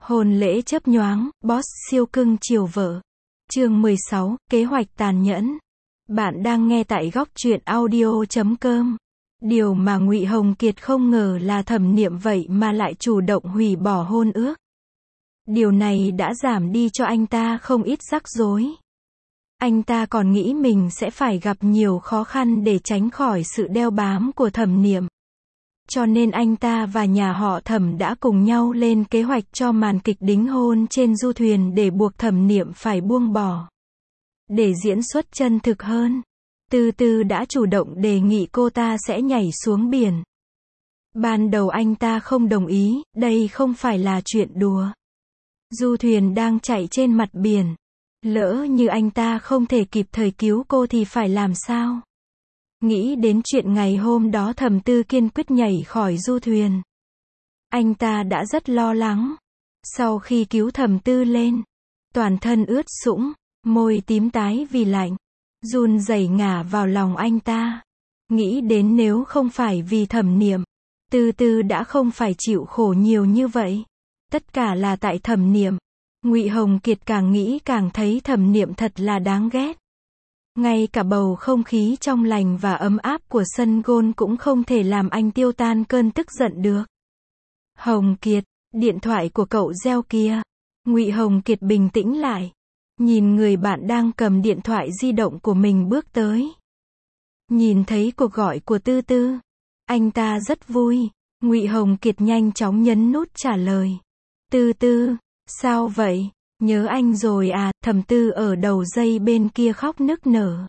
Hôn lễ chớp nhoáng, boss siêu cưng chiều vợ. Chương 16, kế hoạch tàn nhẫn. Bạn đang nghe tại góc truyện audio.com. Điều mà Ngụy Hồng Kiệt không ngờ là Thẩm Niệm vậy mà lại chủ động hủy bỏ hôn ước. Điều này đã giảm đi cho anh ta không ít rắc rối. Anh ta còn nghĩ mình sẽ phải gặp nhiều khó khăn để tránh khỏi sự đeo bám của Thẩm Niệm. Cho nên anh ta và nhà họ Thẩm đã cùng nhau lên kế hoạch cho màn kịch đính hôn trên du thuyền để buộc Thẩm Niệm phải buông bỏ. Để diễn xuất chân thực hơn, Từ Từ đã chủ động đề nghị cô ta sẽ nhảy xuống biển. Ban đầu anh ta không đồng ý, đây không phải là chuyện đùa. Du thuyền đang chạy trên mặt biển. Lỡ như anh ta không thể kịp thời cứu cô thì phải làm sao? Nghĩ đến chuyện ngày hôm đó Thẩm Tư kiên quyết nhảy khỏi du thuyền. Anh ta đã rất lo lắng. Sau khi cứu Thẩm Tư lên, toàn thân ướt sũng, môi tím tái vì lạnh, run rẩy ngả vào lòng anh ta. Nghĩ đến nếu không phải vì Thẩm Niệm, Từ Từ đã không phải chịu khổ nhiều như vậy. Tất cả là tại Thẩm Niệm. Ngụy Hồng Kiệt càng nghĩ càng thấy Thẩm Niệm thật là đáng ghét. Ngay cả bầu không khí trong lành và ấm áp của sân golf cũng không thể làm anh tiêu tan cơn tức giận được. Hồng Kiệt, điện thoại của cậu reo kìa. Ngụy Hồng Kiệt bình tĩnh lại. Nhìn người bạn đang cầm điện thoại di động của mình bước tới. Nhìn thấy cuộc gọi của Tư Tư. Anh ta rất vui. Ngụy Hồng Kiệt nhanh chóng nhấn nút trả lời. Tư Tư, sao vậy? Nhớ anh rồi à? Thẩm Tư ở đầu dây bên kia khóc nức nở.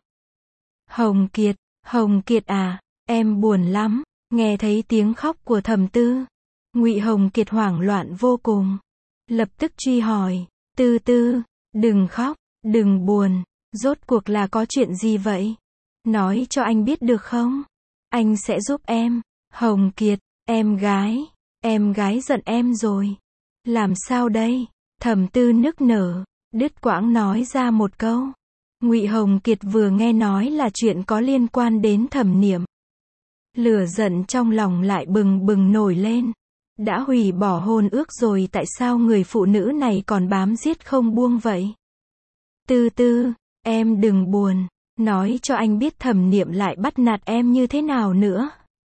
Hồng Kiệt à, em buồn lắm. Nghe thấy tiếng khóc của Thẩm Tư, Ngụy Hồng Kiệt hoảng loạn vô cùng. Lập tức truy hỏi, Tư Tư, đừng khóc, đừng buồn, rốt cuộc là có chuyện gì vậy? Nói cho anh biết được không? Anh sẽ giúp em. Hồng Kiệt, em gái giận em rồi. Làm sao đây? Thẩm Tư nức nở, đứt quãng nói ra một câu. Ngụy Hồng Kiệt vừa nghe nói là chuyện có liên quan đến Thẩm Niệm. Lửa giận trong lòng lại bừng bừng nổi lên. Đã hủy bỏ hôn ước rồi tại sao người phụ nữ này còn bám giết không buông vậy? Tư Tư, em đừng buồn. Nói cho anh biết Thẩm Niệm lại bắt nạt em như thế nào nữa.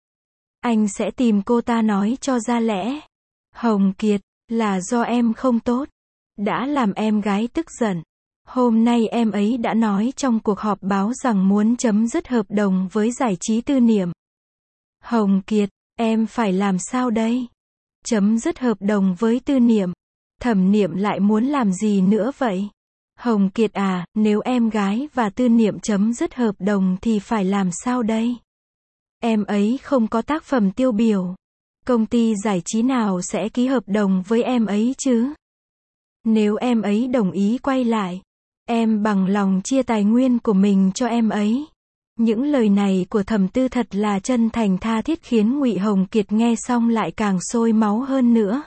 Anh sẽ tìm cô ta nói cho ra lẽ. Hồng Kiệt, là do em không tốt. Đã làm em gái tức giận. Hôm nay em ấy đã nói trong cuộc họp báo rằng muốn chấm dứt hợp đồng với giải trí Tư Niệm. Hồng Kiệt, em phải làm sao đây? Chấm dứt hợp đồng với Tư Niệm. Thẩm Niệm lại muốn làm gì nữa vậy? Hồng Kiệt à, nếu em gái và Tư Niệm chấm dứt hợp đồng thì phải làm sao đây? Em ấy không có tác phẩm tiêu biểu. Công ty giải trí nào sẽ ký hợp đồng với em ấy chứ? Nếu em ấy đồng ý quay lại, em bằng lòng chia tài nguyên của mình cho em ấy. Những lời này của Thẩm Tư thật là chân thành tha thiết khiến Ngụy Hồng Kiệt nghe xong lại càng sôi máu hơn nữa.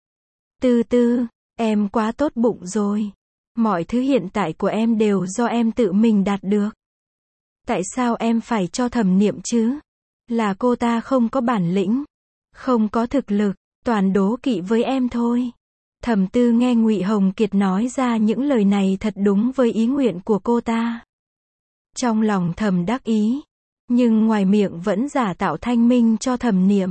Tư Tư, em quá tốt bụng rồi. Mọi thứ hiện tại của em đều do em tự mình đạt được. Tại sao em phải cho Thẩm Niệm chứ? Là cô ta không có bản lĩnh, không có thực lực, toàn đố kỵ với em thôi. Thẩm Tư nghe Ngụy Hồng Kiệt nói ra những lời này thật đúng với ý nguyện của cô ta. Trong lòng thầm đắc ý, nhưng ngoài miệng vẫn giả tạo thanh minh cho Thẩm Niệm.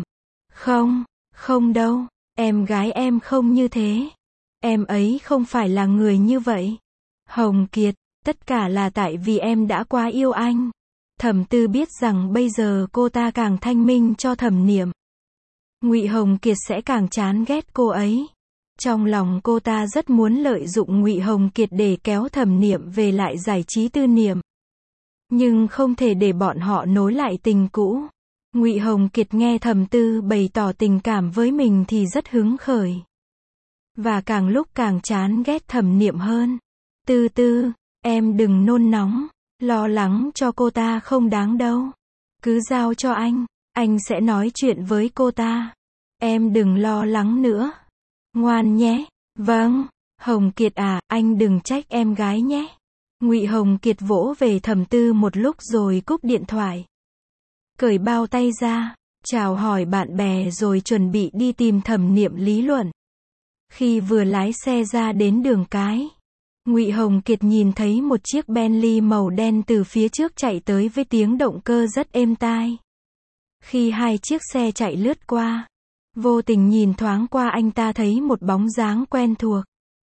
Không đâu, em gái em không như thế. Em ấy không phải là người như vậy. Hồng Kiệt, tất cả là tại vì em đã quá yêu anh. Thẩm Tư biết rằng bây giờ cô ta càng thanh minh cho Thẩm Niệm, Ngụy Hồng Kiệt sẽ càng chán ghét cô ấy. Trong lòng cô ta rất muốn lợi dụng Ngụy Hồng Kiệt để kéo Thẩm Niệm về lại giải trí Tư Niệm. Nhưng không thể để bọn họ nối lại tình cũ. Ngụy Hồng Kiệt nghe Thẩm Tư bày tỏ tình cảm với mình thì rất hứng khởi. Và càng lúc càng chán ghét Thẩm Niệm hơn. Tư Tư, em đừng nôn nóng, lo lắng cho cô ta không đáng đâu. Cứ giao cho anh sẽ nói chuyện với cô ta. Em đừng lo lắng nữa. Ngoan nhé. Vâng, Hồng Kiệt à, anh đừng trách em gái nhé. Ngụy Hồng Kiệt vỗ về Thẩm Tư một lúc rồi cúp điện thoại. Cởi bao tay ra, chào hỏi bạn bè rồi chuẩn bị đi tìm Thẩm Niệm lý luận. Khi vừa lái xe ra đến đường cái, Ngụy Hồng Kiệt nhìn thấy một chiếc Bentley màu đen từ phía trước chạy tới với tiếng động cơ rất êm tai. Khi hai chiếc xe chạy lướt qua, vô tình nhìn thoáng qua anh ta thấy một bóng dáng quen thuộc.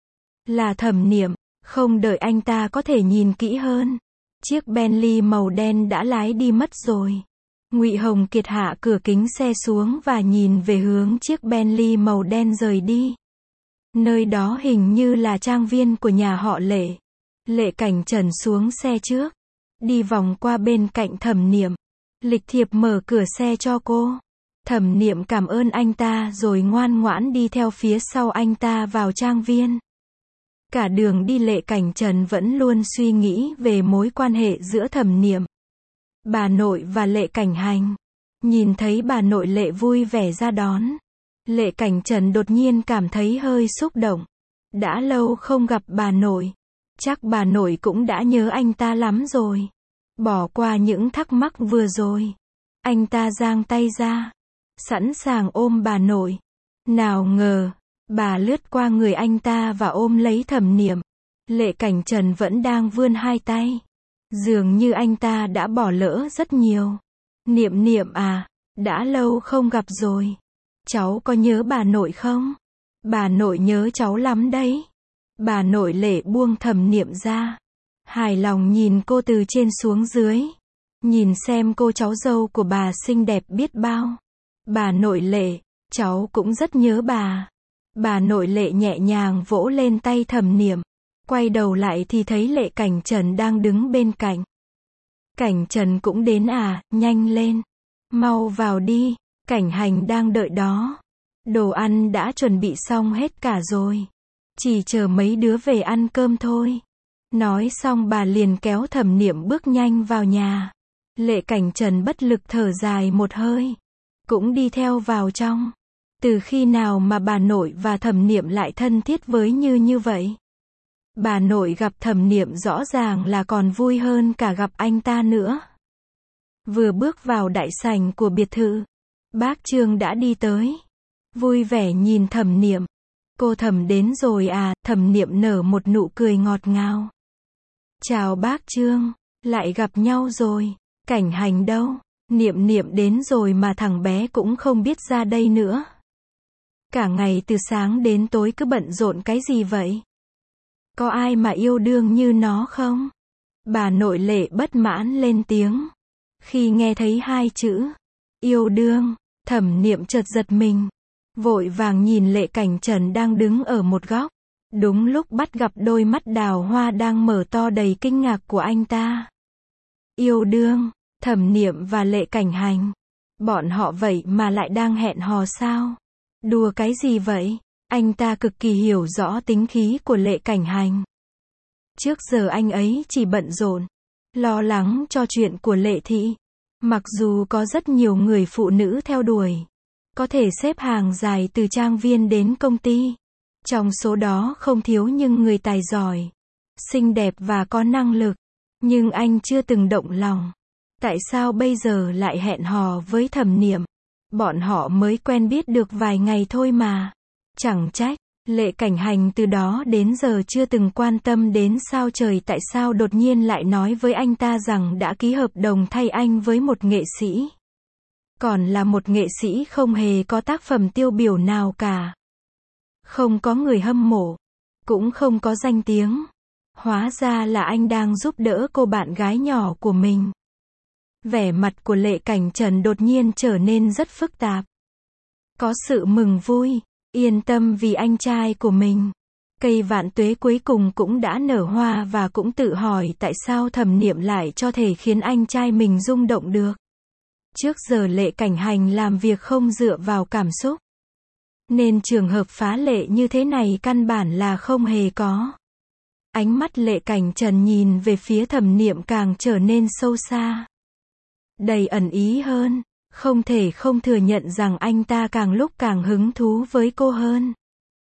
Là Thẩm Niệm, không đợi anh ta có thể nhìn kỹ hơn. Chiếc Bentley màu đen đã lái đi mất rồi. Ngụy Hồng Kiệt hạ cửa kính xe xuống và nhìn về hướng chiếc Bentley màu đen rời đi. Nơi đó hình như là trang viên của nhà họ Lệ. Lệ Cảnh Trần xuống xe trước, đi vòng qua bên cạnh Thẩm Niệm, lịch thiệp mở cửa xe cho cô. Thẩm Niệm cảm ơn anh ta rồi ngoan ngoãn đi theo phía sau anh ta vào trang viên. Cả đường đi Lệ Cảnh Trần vẫn luôn suy nghĩ về mối quan hệ giữa Thẩm Niệm, bà nội và Lệ Cảnh Hành. Nhìn thấy bà nội Lệ vui vẻ ra đón, Lệ Cảnh Trần đột nhiên cảm thấy hơi xúc động. Đã lâu không gặp bà nội, chắc bà nội cũng đã nhớ anh ta lắm rồi. Bỏ qua những thắc mắc vừa rồi, anh ta giang tay ra, sẵn sàng ôm bà nội. Nào ngờ, bà lướt qua người anh ta và ôm lấy Thẩm Niệm. Lệ Cảnh Trần vẫn đang vươn hai tay. Dường như anh ta đã bỏ lỡ rất nhiều. Niệm Niệm à, đã lâu không gặp rồi. Cháu có nhớ bà nội không? Bà nội nhớ cháu lắm đấy. Bà nội Lệ buông Thẩm Niệm ra, hài lòng nhìn cô từ trên xuống dưới. Nhìn xem cô cháu dâu của bà xinh đẹp biết bao. Bà nội Lệ, cháu cũng rất nhớ bà. Bà nội Lệ nhẹ nhàng vỗ lên tay Thẩm Niệm. Quay đầu lại thì thấy Lệ Cảnh Trần đang đứng bên cạnh. Cảnh Trần cũng đến à, nhanh lên. Mau vào đi, Cảnh Hành đang đợi đó. Đồ ăn đã chuẩn bị xong hết cả rồi. Chỉ chờ mấy đứa về ăn cơm thôi. Nói xong bà liền kéo Thẩm Niệm bước nhanh vào nhà. Lệ Cảnh Trần bất lực thở dài một hơi, cũng đi theo vào trong. Từ khi nào mà bà nội và Thẩm Niệm lại thân thiết với như vậy? Bà nội gặp Thẩm Niệm rõ ràng là còn vui hơn cả gặp anh ta nữa. Vừa bước vào đại sảnh của biệt thự, bác Trương đã đi tới. Vui vẻ nhìn Thẩm Niệm. Cô Thẩm đến rồi à? Thẩm Niệm nở một nụ cười ngọt ngào. Chào bác Trương, lại gặp nhau rồi. Cảnh Hành đâu? Niệm Niệm đến rồi mà thằng bé cũng không biết ra đây nữa. Cả ngày từ sáng đến tối cứ bận rộn cái gì vậy? Có ai mà yêu đương như nó không? Bà nội Lệ bất mãn lên tiếng. Khi nghe thấy hai chữ yêu đương, Thẩm Niệm chợt giật mình, vội vàng nhìn Lệ Cảnh Trần đang đứng ở một góc. Đúng lúc bắt gặp đôi mắt đào hoa đang mở to đầy kinh ngạc của anh ta. Yêu đương, Thẩm Niệm và Lệ Cảnh Hành, bọn họ vậy mà lại đang hẹn hò sao? Đùa cái gì vậy? Anh ta cực kỳ hiểu rõ tính khí của Lệ Cảnh Hành. Trước giờ anh ấy chỉ bận rộn, lo lắng cho chuyện của Lệ Thị. Mặc dù có rất nhiều người phụ nữ theo đuổi, có thể xếp hàng dài từ trang viên đến công ty. Trong số đó không thiếu những người tài giỏi, xinh đẹp và có năng lực. Nhưng anh chưa từng động lòng. Tại sao bây giờ lại hẹn hò với Thẩm Niệm? Bọn họ mới quen biết được vài ngày thôi mà. Chẳng trách, Lệ Cảnh Hành từ đó đến giờ chưa từng quan tâm đến sao trời tại sao đột nhiên lại nói với anh ta rằng đã ký hợp đồng thay anh với một nghệ sĩ. Còn là một nghệ sĩ không hề có tác phẩm tiêu biểu nào cả. Không có người hâm mộ, cũng không có danh tiếng. Hóa ra là anh đang giúp đỡ cô bạn gái nhỏ của mình. Vẻ mặt của Lệ Cảnh Trần đột nhiên trở nên rất phức tạp. Có sự mừng vui, yên tâm vì anh trai của mình. Cây vạn tuế cuối cùng cũng đã nở hoa và cũng tự hỏi tại sao Thẩm Niệm lại cho thể khiến anh trai mình rung động được. Trước giờ Lệ Cảnh Hành làm việc không dựa vào cảm xúc, nên trường hợp phá lệ như thế này căn bản là không hề có. Ánh mắt Lệ Cảnh Trần nhìn về phía Thẩm Niệm càng trở nên sâu xa, đầy ẩn ý hơn. Không thể không thừa nhận rằng anh ta càng lúc càng hứng thú với cô hơn.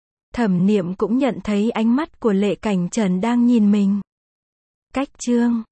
Thẩm Niệm cũng nhận thấy ánh mắt của Lệ Cảnh Trần đang nhìn mình. Cách Trương,